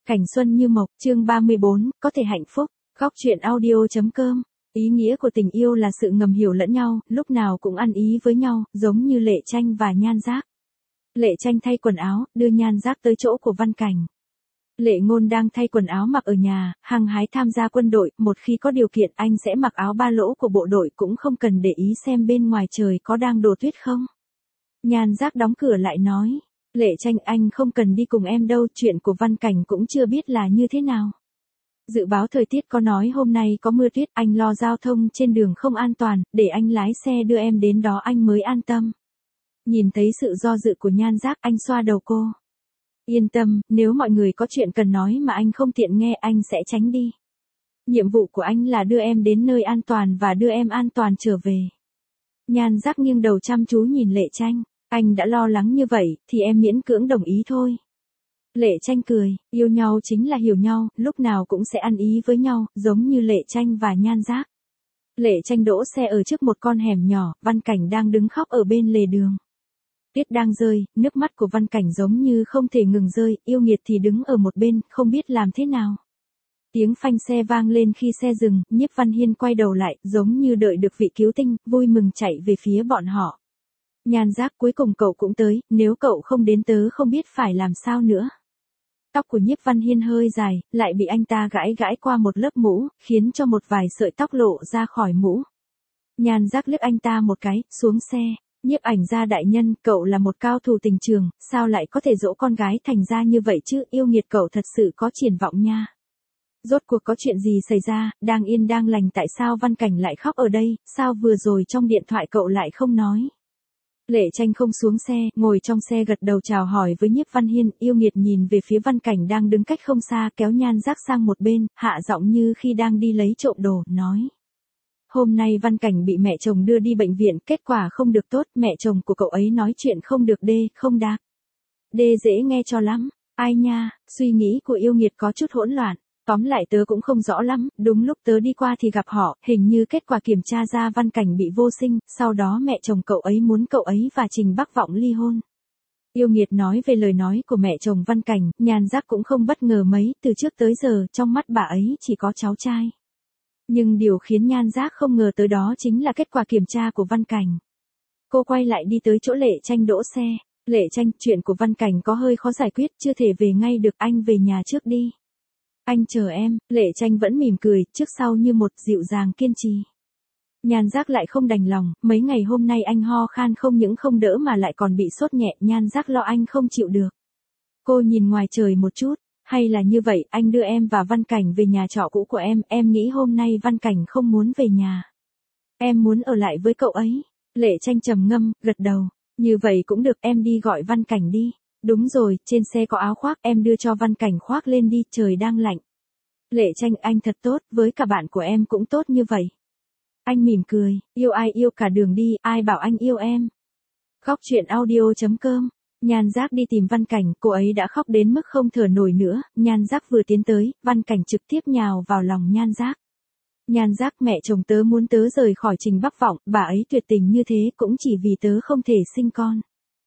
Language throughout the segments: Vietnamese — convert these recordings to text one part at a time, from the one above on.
Cảnh xuân như mộc, chương 34, có thể hạnh phúc. Góc truyện audio.com. Ý nghĩa của tình yêu là sự ngầm hiểu lẫn nhau, lúc nào cũng ăn ý với nhau, giống như Lệ Tranh và Nhan Giác. Lệ Tranh thay quần áo, đưa Nhan Giác tới chỗ của Văn Cảnh. Lệ Ngôn đang thay quần áo mặc ở nhà, hăng hái tham gia quân đội, một khi có điều kiện anh sẽ mặc áo ba lỗ của bộ đội cũng không cần để ý xem bên ngoài trời có đang đổ tuyết không. Nhan Giác đóng cửa lại nói. Lệ Tranh, anh không cần đi cùng em đâu, chuyện của Văn Cảnh cũng chưa biết là như thế nào. Dự báo thời tiết có nói hôm nay có mưa tuyết, anh lo giao thông trên đường không an toàn, để anh lái xe đưa em đến đó anh mới an tâm. Nhìn thấy sự do dự của Nhan Giác, anh xoa đầu cô. Yên tâm, nếu mọi người có chuyện cần nói mà anh không tiện nghe anh sẽ tránh đi. Nhiệm vụ của anh là đưa em đến nơi an toàn và đưa em an toàn trở về. Nhan Giác nghiêng đầu chăm chú nhìn Lệ Tranh. Anh đã lo lắng như vậy, thì em miễn cưỡng đồng ý thôi. Lệ Tranh cười, yêu nhau chính là hiểu nhau, lúc nào cũng sẽ ăn ý với nhau, giống như Lệ Tranh và Nhan Giác. Lệ Tranh đỗ xe ở trước một con hẻm nhỏ, Văn Cảnh đang đứng khóc ở bên lề đường. Tuyết đang rơi, nước mắt của Văn Cảnh giống như không thể ngừng rơi, yêu nghiệt thì đứng ở một bên, không biết làm thế nào. Tiếng phanh xe vang lên khi xe dừng, Nhiếp Văn Hiên quay đầu lại, giống như đợi được vị cứu tinh, vui mừng chạy về phía bọn họ. Nhan Giác, cuối cùng cậu cũng tới, nếu cậu không đến tớ không biết phải làm sao nữa. Tóc của Nhiếp Văn Hiên hơi dài, lại bị anh ta gãi gãi qua một lớp mũ, khiến cho một vài sợi tóc lộ ra khỏi mũ. Nhan Giác liếc anh ta một cái, xuống xe. Nhiếp ảnh gia đại nhân, cậu là một cao thủ tình trường, sao lại có thể dỗ con gái thành ra như vậy chứ, yêu nghiệt cậu thật sự có triển vọng nha. Rốt cuộc có chuyện gì xảy ra, đang yên đang lành tại sao Văn Cảnh lại khóc ở đây, sao vừa rồi trong điện thoại cậu lại không nói. Lệ Tranh không xuống xe, ngồi trong xe gật đầu chào hỏi với Nhiếp Văn Hiên, yêu nghiệt nhìn về phía Văn Cảnh đang đứng cách không xa, kéo Nhan Giác sang một bên, hạ giọng như khi đang đi lấy trộm đồ, nói. Hôm nay Văn Cảnh bị mẹ chồng đưa đi bệnh viện, kết quả không được tốt, mẹ chồng của cậu ấy nói chuyện không được không đạc. Dễ nghe cho lắm, ai nha, suy nghĩ của yêu nghiệt có chút hỗn loạn. Tóm lại tớ cũng không rõ lắm, đúng lúc tớ đi qua thì gặp họ, hình như kết quả kiểm tra ra Văn Cảnh bị vô sinh, sau đó mẹ chồng cậu ấy muốn cậu ấy và Trình Bắc Vọng ly hôn. Yêu nghiệt nói về lời nói của mẹ chồng Văn Cảnh, Nhan Giác cũng không bất ngờ mấy, từ trước tới giờ, trong mắt bà ấy chỉ có cháu trai. Nhưng điều khiến Nhan Giác không ngờ tới đó chính là kết quả kiểm tra của Văn Cảnh. Cô quay lại đi tới chỗ Lệ Tranh đỗ xe. Lệ Tranh, chuyện của Văn Cảnh có hơi khó giải quyết, chưa thể về ngay được, anh về nhà trước đi. Anh chờ em, Lệ Tranh vẫn mỉm cười, trước sau như một, dịu dàng kiên trì. Nhan Giác lại không đành lòng, mấy ngày hôm nay anh ho khan không những không đỡ mà lại còn bị sốt nhẹ, Nhan Giác lo anh không chịu được. Cô nhìn ngoài trời một chút, hay là như vậy, anh đưa em và Văn Cảnh về nhà trọ cũ của em nghĩ hôm nay Văn Cảnh không muốn về nhà. Em muốn ở lại với cậu ấy. Lệ Tranh trầm ngâm, gật đầu, như vậy cũng được, em đi gọi Văn Cảnh đi. Đúng rồi, trên xe có áo khoác, em đưa cho Văn Cảnh khoác lên đi, trời đang lạnh. Lệ Tranh, anh thật tốt, với cả bạn của em cũng tốt như vậy. Anh mỉm cười, yêu ai yêu cả đường đi, ai bảo anh yêu em. Góc truyện audio.com. Nhan Giác đi tìm Văn Cảnh, cô ấy đã khóc đến mức không thở nổi nữa, Nhan Giác vừa tiến tới, Văn Cảnh trực tiếp nhào vào lòng Nhan Giác. Nhan Giác, mẹ chồng tớ muốn tớ rời khỏi Trình Bắc Vọng, bà ấy tuyệt tình như thế cũng chỉ vì tớ không thể sinh con.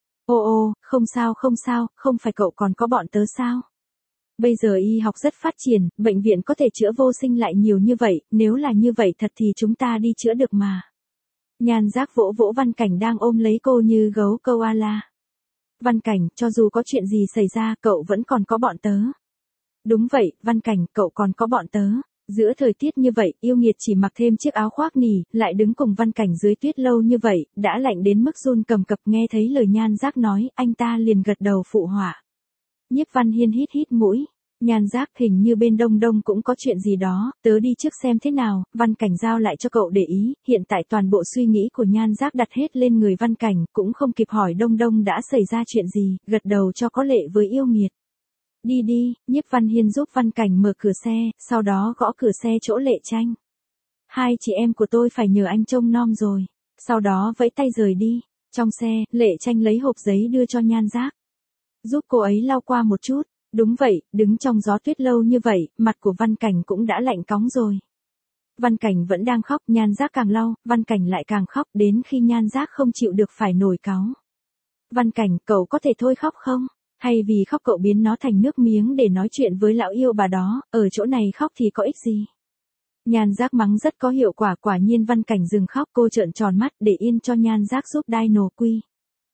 Ô, không sao, không phải cậu còn có bọn tớ sao? Bây giờ y học rất phát triển, bệnh viện có thể chữa vô sinh lại nhiều như vậy, nếu là như vậy thật thì chúng ta đi chữa được mà. Nhan Giác vỗ vỗ Văn Cảnh đang ôm lấy cô như gấu koala. Văn Cảnh, cho dù có chuyện gì xảy ra, cậu vẫn còn có bọn tớ. Đúng vậy, Văn Cảnh, cậu còn có bọn tớ. Giữa thời tiết như vậy, yêu nghiệt chỉ mặc thêm chiếc áo khoác nỉ, lại đứng cùng Văn Cảnh dưới tuyết lâu như vậy, đã lạnh đến mức run cầm cập, nghe thấy lời Nhan Giác nói, anh ta liền gật đầu phụ họa. Nhiếp Văn Hiên hít mũi. Nhan Giác, hình như bên Đông Đông cũng có chuyện gì đó, tớ đi trước xem thế nào, Văn Cảnh giao lại cho cậu để ý, hiện tại toàn bộ suy nghĩ của Nhan Giác đặt hết lên người Văn Cảnh, cũng không kịp hỏi Đông Đông đã xảy ra chuyện gì, gật đầu cho có lệ với yêu nghiệt. Đi, Nhiếp Văn Hiên giúp Văn Cảnh mở cửa xe, sau đó gõ cửa xe chỗ Lệ Tranh. Hai chị em của tôi phải nhờ anh trông nom rồi, sau đó vẫy tay rời đi. Trong xe, Lệ Tranh lấy hộp giấy đưa cho Nhan Giác. Giúp cô ấy lau qua một chút. Đúng vậy, đứng trong gió tuyết lâu như vậy, mặt của Văn Cảnh cũng đã lạnh cóng rồi. Văn Cảnh vẫn đang khóc, Nhan Giác càng lau, Văn Cảnh lại càng khóc, đến khi Nhan Giác không chịu được phải nổi cáu. Văn Cảnh, cậu có thể thôi khóc không? Hay vì khóc cậu biến nó thành nước miếng để nói chuyện với lão yêu bà đó, ở chỗ này khóc thì có ích gì? Nhan Giác mắng rất có hiệu quả, quả nhiên Văn Cảnh dừng khóc, cô trợn tròn mắt để yên cho Nhan Giác giúp Dino quy.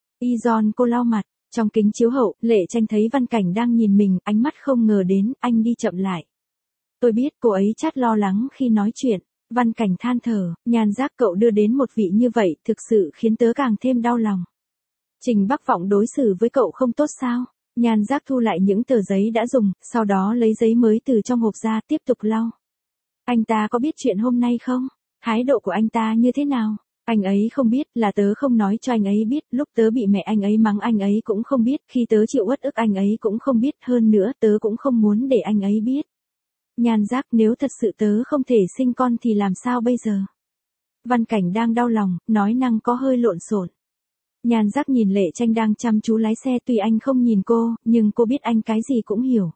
Ijon cô lau mặt, trong kính chiếu hậu, Lệ Tranh thấy Văn Cảnh đang nhìn mình, ánh mắt không ngờ đến, anh đi chậm lại. Tôi biết cô ấy chát lo lắng khi nói chuyện. Văn Cảnh than thở, Nhan Giác cậu đưa đến một vị như vậy thực sự khiến tớ càng thêm đau lòng. Trình Bắc Vọng đối xử với cậu không tốt sao? Nhan Giác thu lại những tờ giấy đã dùng, sau đó lấy giấy mới từ trong hộp ra tiếp tục lau. Anh ta có biết chuyện hôm nay không? Thái độ của anh ta như thế nào? Anh ấy không biết, là tớ không nói cho anh ấy biết, lúc tớ bị mẹ anh ấy mắng anh ấy cũng không biết, khi tớ chịu uất ức anh ấy cũng không biết, hơn nữa tớ cũng không muốn để anh ấy biết. Nhan Giác, nếu thật sự tớ không thể sinh con thì làm sao bây giờ? Văn Cảnh đang đau lòng, nói năng có hơi lộn xộn. Nhan Giác nhìn Lệ Tranh đang chăm chú lái xe, tuy anh không nhìn cô, nhưng cô biết anh cái gì cũng hiểu.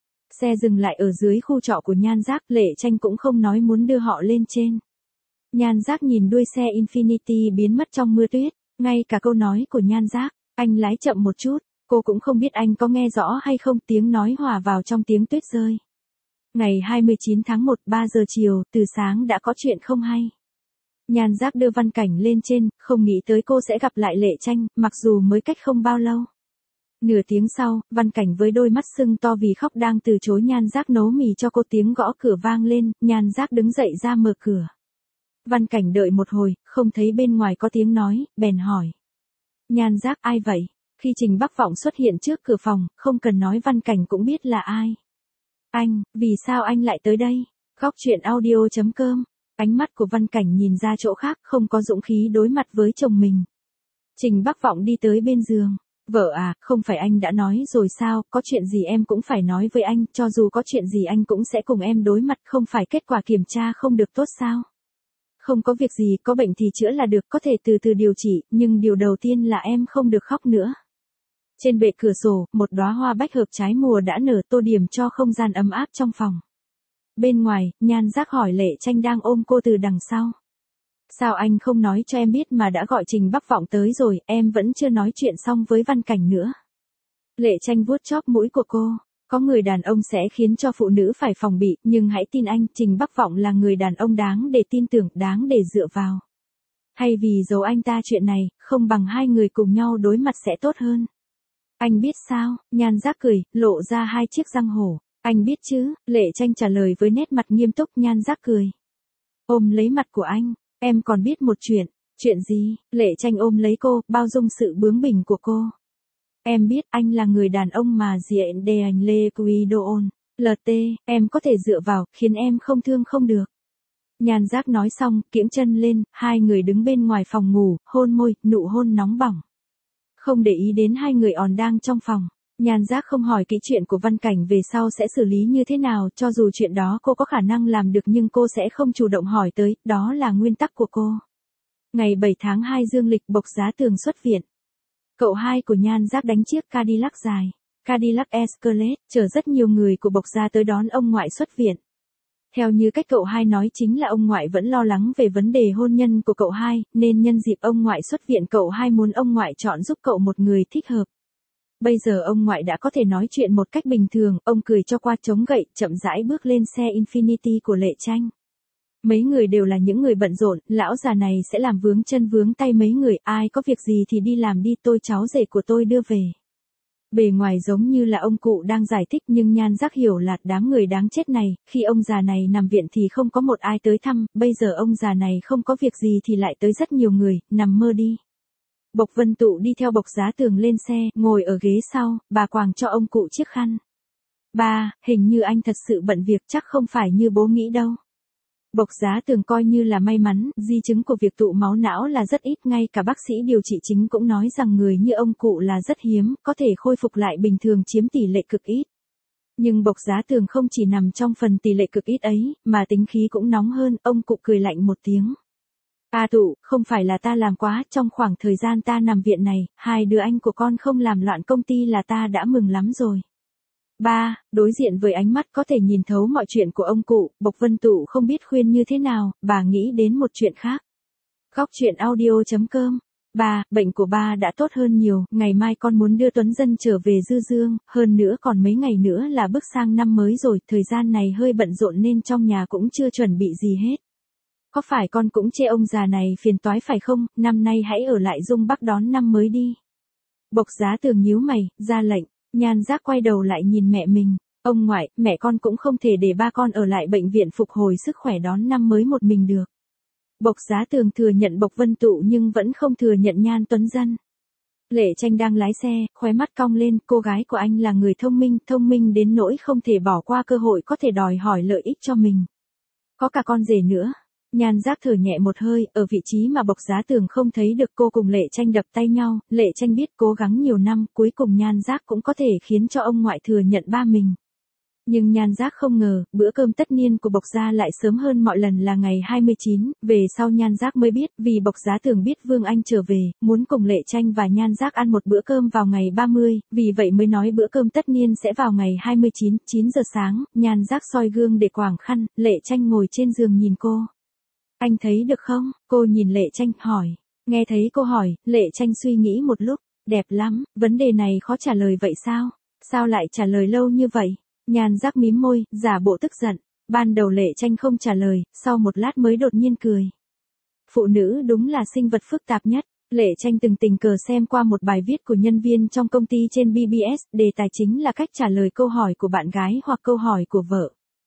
Xe dừng lại ở dưới khu trọ của Nhan Giác, Lệ Tranh cũng không nói muốn đưa họ lên trên. Nhan Giác nhìn đuôi xe Infiniti biến mất trong mưa tuyết, ngay cả câu nói của Nhan Giác, anh lái chậm một chút, cô cũng không biết anh có nghe rõ hay không, tiếng nói hòa vào trong tiếng tuyết rơi. Ngày 29 tháng 1, 3 giờ chiều, từ sáng đã có chuyện không hay. Nhan Giác đưa Văn Cảnh lên trên, không nghĩ tới cô sẽ gặp lại Lệ Tranh, mặc dù mới cách không bao lâu. Nửa tiếng sau, Văn Cảnh với đôi mắt sưng to vì khóc đang từ chối Nhan Giác nấu mì cho cô, tiếng gõ cửa vang lên, Nhan Giác đứng dậy ra mở cửa. Văn Cảnh đợi một hồi, không thấy bên ngoài có tiếng nói, bèn hỏi. Nhan Giác, ai vậy? Khi Trình Bắc Vọng xuất hiện trước cửa phòng, không cần nói Văn Cảnh cũng biết là ai. Anh, vì sao anh lại tới đây? Góc truyện audio.com. Ánh mắt của Văn Cảnh nhìn ra chỗ khác, không có dũng khí đối mặt với chồng mình. Trình Bắc Vọng đi tới bên giường. Vợ à, không phải anh đã nói rồi sao, có chuyện gì em cũng phải nói với anh, cho dù có chuyện gì anh cũng sẽ cùng em đối mặt, không phải kết quả kiểm tra không được tốt sao? Không có việc gì, có bệnh thì chữa là được, có thể từ từ điều trị, nhưng điều đầu tiên là em không được khóc nữa. Trên bệ cửa sổ, một đóa hoa bách hợp trái mùa đã nở, tô điểm cho không gian ấm áp trong phòng. Bên ngoài, Nhan Giác hỏi Lệ Tranh đang ôm cô từ đằng sau. Sao anh không nói cho em biết mà đã gọi Trình Bắc Vọng tới rồi, em vẫn chưa nói chuyện xong với Văn Cảnh nữa. Lệ Tranh vuốt chóp mũi của cô. Có người đàn ông sẽ khiến cho phụ nữ phải phòng bị, nhưng hãy tin anh, Trình Bắc Vọng là người đàn ông đáng để tin tưởng, đáng để dựa vào. Hay vì giấu anh ta chuyện này, không bằng hai người cùng nhau đối mặt sẽ tốt hơn. Anh biết sao? Nhan Giác cười, lộ ra hai chiếc răng hổ. Anh biết chứ? Lệ Tranh trả lời với nét mặt nghiêm túc. Nhan Giác cười. Ôm lấy mặt của anh, em còn biết một chuyện. Chuyện gì? Lệ Tranh ôm lấy cô, bao dung sự bướng bỉnh của cô. Em biết anh là người đàn ông mà diện đề anh Lê Quy Đô ôn. LT, em có thể dựa vào, khiến em không thương không được. Nhan Giác nói xong, kiễng chân lên, hai người đứng bên ngoài phòng ngủ, hôn môi, nụ hôn nóng bỏng. Không để ý đến hai người còn đang trong phòng. Nhan Giác không hỏi kỹ chuyện của Văn Cảnh về sau sẽ xử lý như thế nào, cho dù chuyện đó cô có khả năng làm được nhưng cô sẽ không chủ động hỏi tới, đó là nguyên tắc của cô. Ngày 7 tháng 2 dương lịch, Bộc Giá Tường xuất viện. Cậu hai của Nhan Giác đánh chiếc Cadillac dài, Cadillac Escalade, chở rất nhiều người của Bộc Gia tới đón ông ngoại xuất viện. Theo như cách cậu hai nói chính là ông ngoại vẫn lo lắng về vấn đề hôn nhân của cậu hai, nên nhân dịp ông ngoại xuất viện cậu hai muốn ông ngoại chọn giúp cậu một người thích hợp. Bây giờ ông ngoại đã có thể nói chuyện một cách bình thường, ông cười cho qua chống gậy, chậm rãi bước lên xe Infiniti của Lệ Tranh. Mấy người đều là những người bận rộn, lão già này sẽ làm vướng chân vướng tay mấy người, ai có việc gì thì đi làm đi, tôi cháu rể của tôi đưa về. Bề ngoài giống như là ông cụ đang giải thích nhưng Nhan Giác hiểu là đám người đáng chết này, khi ông già này nằm viện thì không có một ai tới thăm, bây giờ ông già này không có việc gì thì lại tới rất nhiều người, nằm mơ đi. Bộc Vân Tụ đi theo Bộc Giá Tường lên xe, ngồi ở ghế sau, bà quàng cho ông cụ chiếc khăn. Ba, hình như anh thật sự bận việc, chắc không phải như bố nghĩ đâu. Bộc Giá Tường coi như là may mắn, di chứng của việc tụ máu não là rất ít, ngay cả bác sĩ điều trị chính cũng nói rằng người như ông cụ là rất hiếm, có thể khôi phục lại bình thường chiếm tỷ lệ cực ít. Nhưng Bộc Giá Tường không chỉ nằm trong phần tỷ lệ cực ít ấy, mà tính khí cũng nóng hơn, ông cụ cười lạnh một tiếng. A Tụ, không phải là ta làm quá, trong khoảng thời gian ta nằm viện này, hai đứa anh của con không làm loạn công ty là ta đã mừng lắm rồi. Ba, đối diện với ánh mắt có thể nhìn thấu mọi chuyện của ông cụ, Bộc Vân Tụ không biết khuyên như thế nào, bà nghĩ đến một chuyện khác. Góc truyện audio.com Ba, bệnh của ba đã tốt hơn nhiều, ngày mai con muốn đưa Tuấn Dân trở về Dư Dương, hơn nữa còn mấy ngày nữa là bước sang năm mới rồi, thời gian này hơi bận rộn nên trong nhà cũng chưa chuẩn bị gì hết. Có phải con cũng chê ông già này phiền toái phải không, năm nay hãy ở lại Dung Bắc đón năm mới đi. Bộc Giá Tường nhíu mày, ra lệnh, Nhan Giác quay đầu lại nhìn mẹ mình. Ông ngoại, mẹ con cũng không thể để ba con ở lại bệnh viện phục hồi sức khỏe đón năm mới một mình được. Bộc Giá Tường thừa nhận Bộc Vân Tụ nhưng vẫn không thừa nhận Nhan Tuấn Dân. Lệ Tranh đang lái xe, khóe mắt cong lên, cô gái của anh là người thông minh đến nỗi không thể bỏ qua cơ hội có thể đòi hỏi lợi ích cho mình. Có cả con rể nữa. Nhan Giác thở nhẹ một hơi, ở vị trí mà Bộc Giá Tường không thấy được cô cùng Lệ Tranh đập tay nhau, Lệ Tranh biết cố gắng nhiều năm, cuối cùng Nhan Giác cũng có thể khiến cho ông ngoại thừa nhận ba mình. Nhưng Nhan Giác không ngờ, bữa cơm tất niên của Bộc Gia lại sớm hơn mọi lần là ngày 29, về sau Nhan Giác mới biết, vì Bộc Giá Tường biết Vương Anh trở về, muốn cùng Lệ Tranh và Nhan Giác ăn một bữa cơm vào ngày 30, vì vậy mới nói bữa cơm tất niên sẽ vào ngày 29, 9 giờ sáng, Nhan Giác soi gương để quàng khăn, Lệ Tranh ngồi trên giường nhìn cô. Anh thấy được không? Cô nhìn Lệ Tranh, hỏi. Nghe thấy cô hỏi, Lệ Tranh suy nghĩ một lúc, đẹp lắm, vấn đề này khó trả lời vậy sao? Sao lại trả lời lâu như vậy? Nhan Giác mím môi, giả bộ tức giận. Ban đầu Lệ Tranh không trả lời, sau một lát mới đột nhiên cười. Phụ nữ đúng là sinh vật phức tạp nhất. Lệ Tranh từng tình cờ xem qua một bài viết của nhân viên trong công ty trên BBS, đề tài chính là cách trả lời câu hỏi của bạn gái hoặc câu hỏi của vợ.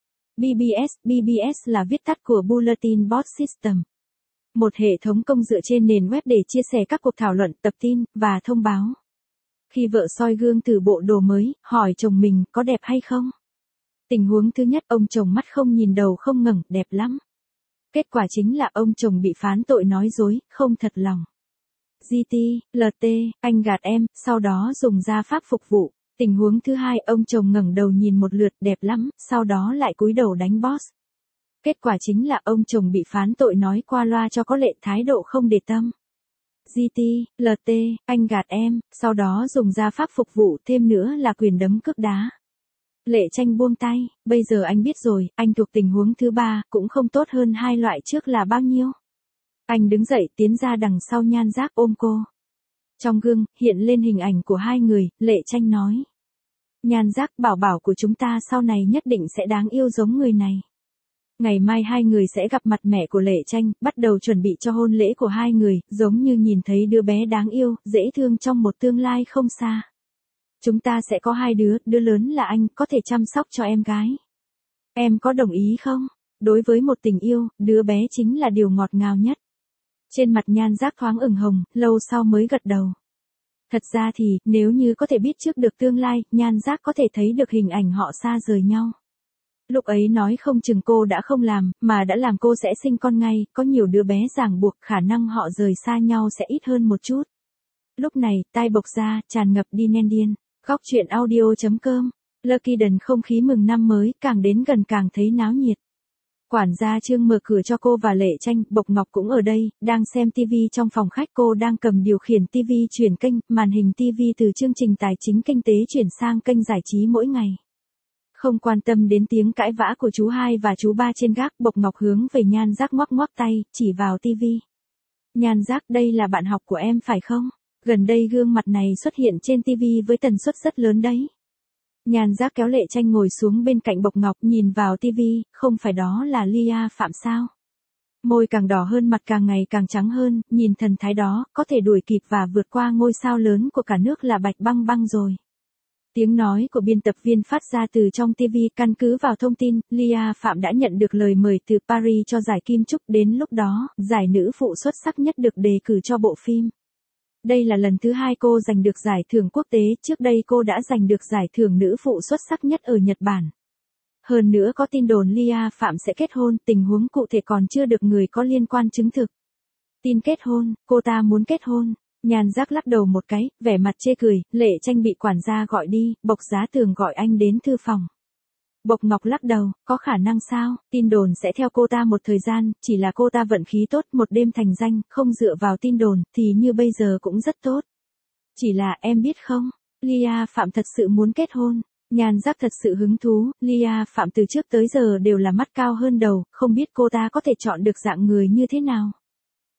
BBS là viết tắt của Bulletin Board System. Một hệ thống công dựa trên nền web để chia sẻ các cuộc thảo luận, tập tin, và thông báo. Khi vợ soi gương thử bộ đồ mới, hỏi chồng mình có đẹp hay không? Tình huống thứ nhất, ông chồng mắt không nhìn đầu không ngẩng, đẹp lắm. Kết quả chính là ông chồng bị phán tội nói dối, không thật lòng. LT, anh gạt em, sau đó dùng gia pháp phục vụ. Tình huống thứ hai, ông chồng ngẩng đầu nhìn một lượt, đẹp lắm, sau đó lại cúi đầu đánh boss. Kết quả chính là ông chồng bị phán tội nói qua loa cho có lệ, thái độ không để tâm. LT, anh gạt em, sau đó dùng gia pháp phục vụ, thêm nữa là quyền đấm cước đá. Lệ Tranh buông tay, bây giờ anh biết rồi, anh thuộc tình huống thứ ba, cũng không tốt hơn hai loại trước là bao nhiêu. Anh đứng dậy tiến ra đằng sau Nhan Giác ôm cô. Trong gương, hiện lên hình ảnh của hai người, Lệ Tranh nói. Nhan Giác, bảo bảo của chúng ta sau này nhất định sẽ đáng yêu giống người này. Ngày mai hai người sẽ gặp mặt mẹ của Lệ Tranh, bắt đầu chuẩn bị cho hôn lễ của hai người, giống như nhìn thấy đứa bé đáng yêu, dễ thương trong một tương lai không xa. Chúng ta sẽ có hai đứa lớn là anh, có thể chăm sóc cho em gái. Em có đồng ý không? Đối với một tình yêu, đứa bé chính là điều ngọt ngào nhất. Trên mặt Nhan Giác thoáng ửng hồng, lâu sau mới gật đầu. Thật ra thì, nếu như có thể biết trước được tương lai, Nhan Giác có thể thấy được hình ảnh họ xa rời nhau. Lúc ấy nói không chừng cô đã không làm, mà đã làm cô sẽ sinh con ngay, có nhiều đứa bé ràng buộc, khả năng họ rời xa nhau sẽ ít hơn một chút. Lúc này, tai Bộc Gia, tràn ngập đi nên điên. Góc truyện audio.com. Lucky Đần không khí mừng năm mới, càng đến gần càng thấy náo nhiệt. Quản gia Trương mở cửa cho cô và Lệ Tranh, Bộc Ngọc cũng ở đây, đang xem TV trong phòng khách, cô đang cầm điều khiển TV chuyển kênh, màn hình TV từ chương trình tài chính kinh tế chuyển sang kênh giải trí mỗi ngày. Không quan tâm đến tiếng cãi vã của chú hai và chú ba trên gác, Bộc Ngọc hướng về Nhan Giác ngoắc ngoắc tay, chỉ vào TV. Nhan Giác, đây là bạn học của em phải không? Gần đây gương mặt này xuất hiện trên TV với tần suất rất lớn đấy. Nhan Giác kéo Lệ Tranh ngồi xuống bên cạnh Bộc Ngọc, nhìn vào TV, không phải đó là Lia Phạm sao? Môi càng đỏ hơn, mặt càng ngày càng trắng hơn, nhìn thần thái đó, có thể đuổi kịp và vượt qua ngôi sao lớn của cả nước là Bạch Băng Băng rồi. Tiếng nói của biên tập viên phát ra từ trong TV, căn cứ vào thông tin, Lia Phạm đã nhận được lời mời từ Paris cho giải Kim Trúc, đến lúc đó, giải nữ phụ xuất sắc nhất được đề cử cho bộ phim. Đây là lần thứ hai cô giành được giải thưởng quốc tế, trước đây cô đã giành được giải thưởng nữ phụ xuất sắc nhất ở Nhật Bản. Hơn nữa có tin đồn Lia Phạm sẽ kết hôn, tình huống cụ thể còn chưa được người có liên quan chứng thực. Tin kết hôn, cô ta muốn kết hôn. Nhan Giác lắc đầu một cái, vẻ mặt chê cười, Lệ Tranh bị quản gia gọi đi, Bộc Giá Tường gọi anh đến thư phòng. Bộc Ngọc lắc đầu, có khả năng sao, tin đồn sẽ theo cô ta một thời gian, chỉ là cô ta vận khí tốt, một đêm thành danh, không dựa vào tin đồn, thì như bây giờ cũng rất tốt. Chỉ là em biết không, Lia Phạm thật sự muốn kết hôn. Nhan Giác thật sự hứng thú, Lia Phạm từ trước tới giờ đều là mắt cao hơn đầu, không biết cô ta có thể chọn được dạng người như thế nào.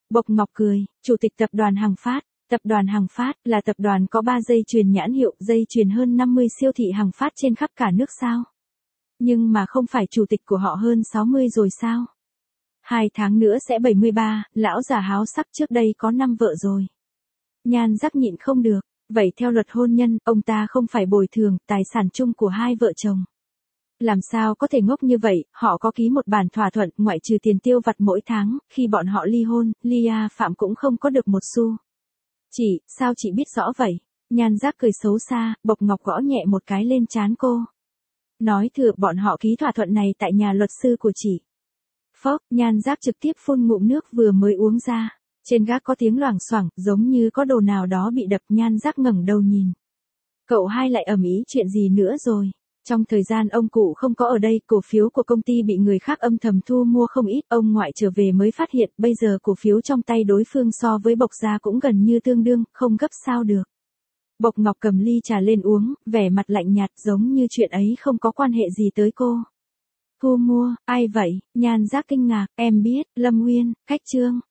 Bộc Ngọc cười, chủ tịch tập đoàn Hằng Phát. Tập đoàn Hằng Phát là tập đoàn có 3 dây chuyền nhãn hiệu, dây chuyền hơn 50 siêu thị Hằng Phát trên khắp cả nước sao? Nhưng mà không phải chủ tịch của họ hơn 60 rồi sao? 2 tháng nữa sẽ 73, lão già háo sắc trước đây có 5 vợ rồi. Nhan Giác nhịn không được, vậy theo luật hôn nhân, ông ta không phải bồi thường tài sản chung của hai vợ chồng. Làm sao có thể ngốc như vậy, họ có ký một bản thỏa thuận, ngoại trừ tiền tiêu vặt mỗi tháng, khi bọn họ ly hôn, Lia Phạm cũng không có được một xu. Chị, sao chị biết rõ vậy? Nhan Giác cười xấu xa, Bộc Ngọc gõ nhẹ một cái lên trán cô. Nói thừa bọn họ ký thỏa thuận này tại nhà luật sư của chị. Phốc, Nhan Giác trực tiếp phun ngụm nước vừa mới uống ra. Trên gác có tiếng loảng xoảng, giống như có đồ nào đó bị đập. Nhan Giác ngẩng đầu nhìn. Cậu hai lại ầm ĩ chuyện gì nữa rồi? Trong thời gian ông cụ không có ở đây, cổ phiếu của công ty bị người khác âm thầm thu mua không ít, ông ngoại trở về mới phát hiện, bây giờ cổ phiếu trong tay đối phương so với Bộc gia cũng gần như tương đương, không gấp sao được. Bộc Ngọc cầm ly trà lên uống, vẻ mặt lạnh nhạt giống như chuyện ấy không có quan hệ gì tới cô. Thu mua, ai vậy? Nhan Giác kinh ngạc, em biết, Lâm Uyên, Khách Trương.